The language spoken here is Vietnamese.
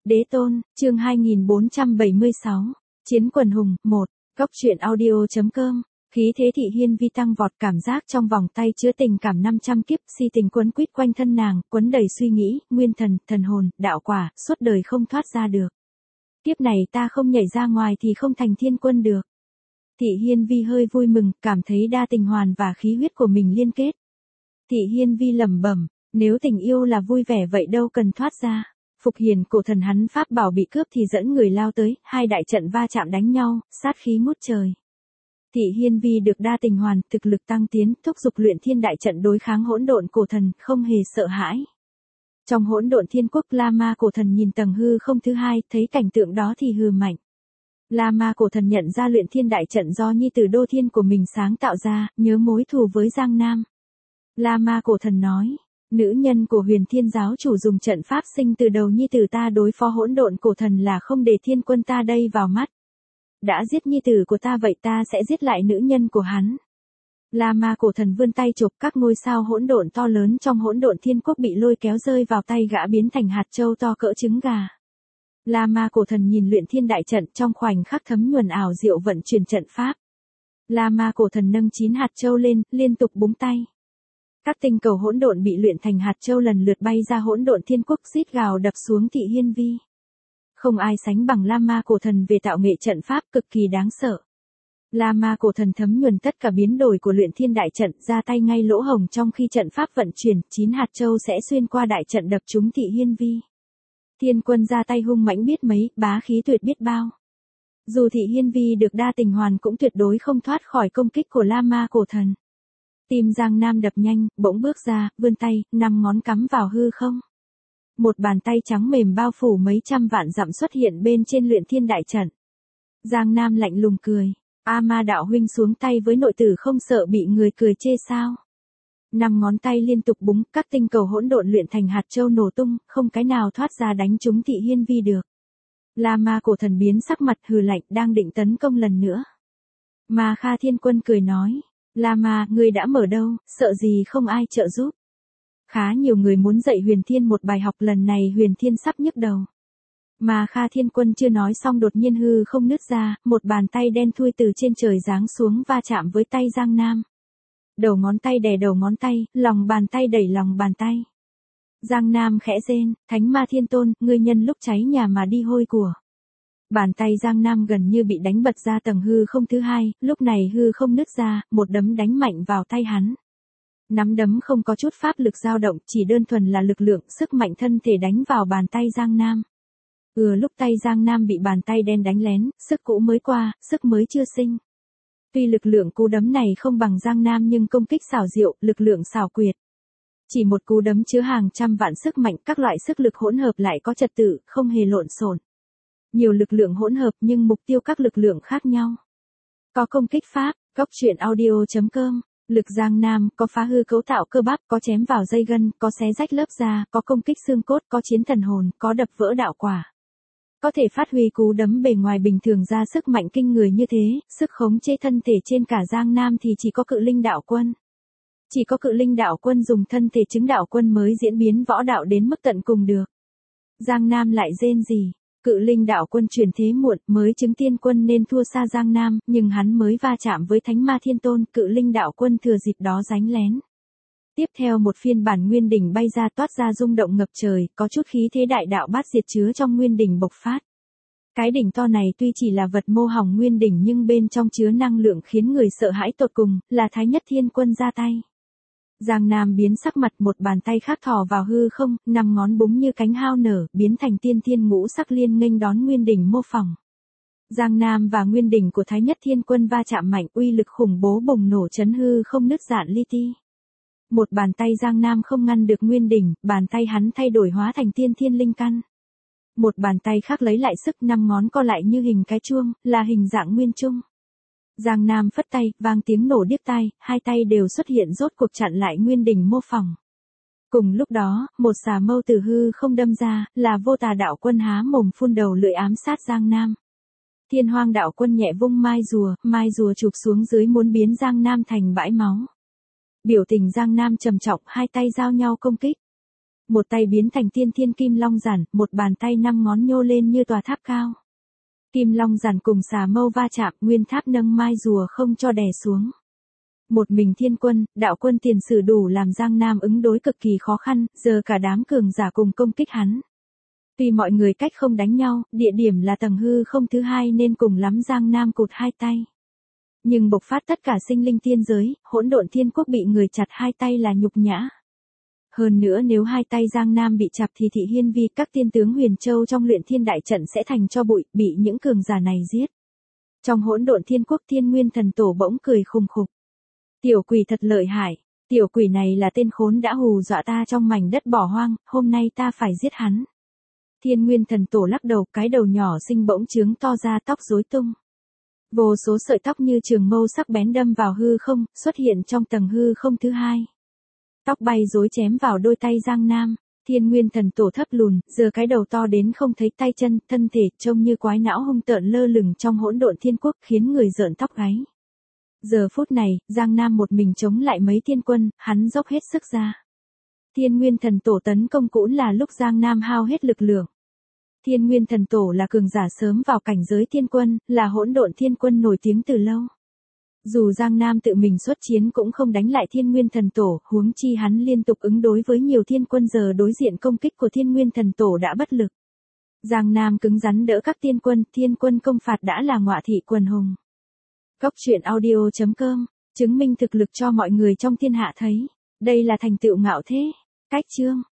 Đế tôn, chương 2476. Chiến quần hùng, 1. Góc truyện audio.com. Khí thế Thị Hiên Vi tăng vọt, cảm giác trong vòng tay chứa tình cảm 500 kiếp, si tình quấn quýt quanh thân nàng, quấn đầy suy nghĩ, nguyên thần, thần hồn, đạo quả, suốt đời không thoát ra được. Kiếp này ta không nhảy ra ngoài thì không thành thiên quân được. Thị Hiên Vi hơi vui mừng, cảm thấy đa tình hoàn và khí huyết của mình liên kết. Thị Hiên Vi lẩm bẩm, nếu tình yêu là vui vẻ vậy đâu cần thoát ra. Phục Hiền cổ thần hắn pháp bảo bị cướp thì dẫn người lao tới, hai đại trận va chạm đánh nhau, sát khí ngút trời. Thị Hiên Vi được đa tình hoàn, thực lực tăng tiến, thúc giục luyện thiên đại trận đối kháng hỗn độn cổ thần, không hề sợ hãi. Trong hỗn độn thiên quốc, La Ma cổ thần nhìn tầng hư không thứ hai, thấy cảnh tượng đó thì hừ mạnh. La Ma cổ thần nhận ra luyện thiên đại trận do nhi tử Đô Thiên của mình sáng tạo ra, nhớ mối thù với Giang Nam. La Ma cổ thần nói, nữ nhân của Huyền Thiên giáo chủ dùng trận pháp sinh từ đầu nhi tử ta đối phó hỗn độn cổ thần là không để thiên quân ta đây vào mắt. Đã giết nhi tử của ta vậy ta sẽ giết lại nữ nhân của hắn. La Ma cổ thần vươn tay chụp, các ngôi sao hỗn độn to lớn trong hỗn độn thiên quốc bị lôi kéo rơi vào tay gã biến thành hạt châu to cỡ trứng gà. La Ma cổ thần nhìn luyện thiên đại trận, trong khoảnh khắc thấm nhuần ảo diệu vận chuyển trận pháp. La Ma cổ thần nâng 9 hạt châu lên, liên tục búng tay. Các tinh cầu hỗn độn bị luyện thành hạt châu lần lượt bay ra hỗn độn thiên quốc, rít gào đập xuống Thị Hiên Vi. Không ai sánh bằng La Ma cổ thần về tạo nghệ trận pháp, cực kỳ đáng sợ. La Ma cổ thần thấm nhuần tất cả biến đổi của luyện thiên đại trận, ra tay ngay lỗ hổng trong khi trận pháp vận chuyển, 9 hạt châu sẽ xuyên qua đại trận đập trúng Thị Hiên Vi. Thiên quân ra tay hung mãnh biết mấy, bá khí tuyệt biết bao. Dù Thị Hiên Vi được đa tình hoàn cũng tuyệt đối không thoát khỏi công kích của La Ma cổ thần. Tim Giang Nam đập nhanh, bỗng bước ra, vươn tay, 5 ngón cắm vào hư không. Một bàn tay trắng mềm bao phủ mấy trăm vạn dặm xuất hiện bên trên luyện thiên đại trận. Giang Nam lạnh lùng cười, A Ma đạo huynh xuống tay với nội tử không sợ bị người cười chê sao? 5 ngón tay liên tục búng, các tinh cầu hỗn độn luyện thành hạt châu nổ tung, không cái nào thoát ra đánh trúng Thị Hiên Vi được. La Ma cổ thần biến sắc mặt hừ lạnh, đang định tấn công lần nữa. Ma Kha Thiên Quân cười nói, La Ma, ngươi đã mở đâu, sợ gì không ai trợ giúp. Khá nhiều người muốn dạy Huyền Thiên một bài học, lần này Huyền Thiên sắp nhức đầu. Ma Kha Thiên Quân chưa nói xong đột nhiên hư không nứt ra, một bàn tay đen thui từ trên trời giáng xuống va chạm với tay Giang Nam. Đầu ngón tay đè đầu ngón tay, lòng bàn tay đẩy lòng bàn tay. Giang Nam khẽ rên, Thánh Ma Thiên Tôn, ngươi nhân lúc cháy nhà mà đi hôi của. Bàn tay Giang Nam gần như bị đánh bật ra tầng hư không thứ hai, lúc này hư không nứt ra, một đấm đánh mạnh vào tay hắn. Nắm đấm không có chút pháp lực dao động, chỉ đơn thuần là lực lượng, sức mạnh thân thể đánh vào bàn tay Giang Nam. Lúc tay Giang Nam bị bàn tay đen đánh lén, sức cũ mới qua, sức mới chưa sinh. Tuy lực lượng cú đấm này không bằng Giang Nam nhưng công kích xảo diệu, lực lượng xảo quyệt. Chỉ một cú đấm chứa hàng trăm vạn sức mạnh, các loại sức lực hỗn hợp lại có trật tự, không hề lộn xộn. Nhiều lực lượng hỗn hợp nhưng mục tiêu các lực lượng khác nhau. Có công kích pháp, góc truyện audio.com. Lực Giang Nam có phá hư cấu tạo cơ bắp, có chém vào dây gân, có xé rách lớp da, có công kích xương cốt, có chiến thần hồn, có đập vỡ đạo quả. Có thể phát huy cú đấm bề ngoài bình thường ra sức mạnh kinh người như thế, sức khống chế thân thể trên cả Giang Nam thì chỉ có Cự Linh đạo quân. Chỉ có Cự Linh đạo quân dùng thân thể chứng đạo quân mới diễn biến võ đạo đến mức tận cùng được. Giang Nam lại rên rỉ. Cự Linh đạo quân truyền thế muộn, mới chứng tiên quân nên thua xa Giang Nam, nhưng hắn mới va chạm với Thánh Ma Thiên Tôn, Cự Linh đạo quân thừa dịp đó đánh lén. Tiếp theo một phiên bản nguyên đỉnh bay ra toát ra rung động ngập trời, có chút khí thế đại đạo bát diệt chứa trong nguyên đỉnh bộc phát. Cái đỉnh to này tuy chỉ là vật mô hỏng nguyên đỉnh nhưng bên trong chứa năng lượng khiến người sợ hãi tột cùng, là Thái Nhất Thiên Quân ra tay. Giang Nam biến sắc mặt, một bàn tay khác thò vào hư không, 5 ngón búng như cánh hao nở, biến thành tiên thiên ngũ sắc liên nghênh đón nguyên đỉnh mô phỏng. Giang Nam và nguyên đỉnh của Thái Nhất Thiên Quân va chạm mạnh, uy lực khủng bố bùng nổ chấn hư không nứt rạn li ti. Một bàn tay Giang Nam không ngăn được nguyên đỉnh, bàn tay hắn thay đổi hóa thành tiên thiên linh căn. Một bàn tay khác lấy lại sức, 5 ngón co lại như hình cái chuông, là hình dạng nguyên trung. Giang Nam phất tay, vang tiếng nổ điếc tai, hai tay đều xuất hiện rốt cuộc chặn lại nguyên đỉnh mô phỏng. Cùng lúc đó, một xà mâu từ hư không đâm ra, là Vô Tà đạo quân há mồm phun đầu lưỡi ám sát Giang Nam. Thiên Hoang đạo quân nhẹ vung mai rùa chụp xuống dưới muốn biến Giang Nam thành bãi máu. Biểu tình Giang Nam trầm trọng, hai tay giao nhau công kích. Một tay biến thành tiên thiên kim long giản, một bàn tay 5 ngón nhô lên như tòa tháp cao. Kim long giản cùng xà mâu va chạm, nguyên tháp nâng mai rùa không cho đè xuống. Một mình thiên quân, đạo quân tiền sử đủ làm Giang Nam ứng đối cực kỳ khó khăn, giờ cả đám cường giả cùng công kích hắn. Tuy mọi người cách không đánh nhau, địa điểm là tầng hư không thứ 2 nên cùng lắm Giang Nam cụt 2 tay. Nhưng bộc phát tất cả sinh linh tiên giới, hỗn độn thiên quốc bị người chặt 2 tay là nhục nhã. Hơn nữa nếu 2 tay Giang Nam bị chặt thì Thị Hiên Vi các tiên tướng Huyền Châu trong luyện thiên đại trận sẽ thành cho bụi, bị những cường giả này giết. Trong hỗn độn thiên quốc Thiên Nguyên Thần Tổ bỗng cười khùng khục. Tiểu quỷ thật lợi hại, tiểu quỷ này là tên khốn đã hù dọa ta trong mảnh đất bỏ hoang, hôm nay ta phải giết hắn. Thiên Nguyên Thần Tổ lắc đầu, cái đầu nhỏ xinh bỗng trướng to ra, tóc rối tung. Vô số sợi tóc như trường mâu sắc bén đâm vào hư không, xuất hiện trong tầng hư không thứ 2. Tóc bay rối chém vào đôi tay Giang Nam, Thiên Nguyên Thần Tổ thấp lùn, giờ cái đầu to đến không thấy tay chân, thân thể trông như quái não hung tợn lơ lửng trong hỗn độn thiên quốc, khiến người rợn tóc gáy. Giờ phút này, Giang Nam một mình chống lại mấy thiên quân, hắn dốc hết sức ra. Thiên Nguyên Thần Tổ tấn công cũng là lúc Giang Nam hao hết lực lượng. Thiên Nguyên Thần Tổ là cường giả sớm vào cảnh giới thiên quân, là hỗn độn thiên quân nổi tiếng từ lâu. Dù Giang Nam tự mình xuất chiến cũng không đánh lại Thiên Nguyên Thần Tổ, huống chi hắn liên tục ứng đối với nhiều thiên quân, giờ đối diện công kích của Thiên Nguyên Thần Tổ đã bất lực. Giang Nam cứng rắn đỡ các thiên quân công phạt đã là ngọa thị quần hùng. Góc truyện audio.com, chứng minh thực lực cho mọi người trong thiên hạ thấy. Đây là thành tựu ngạo thế. Cách chương.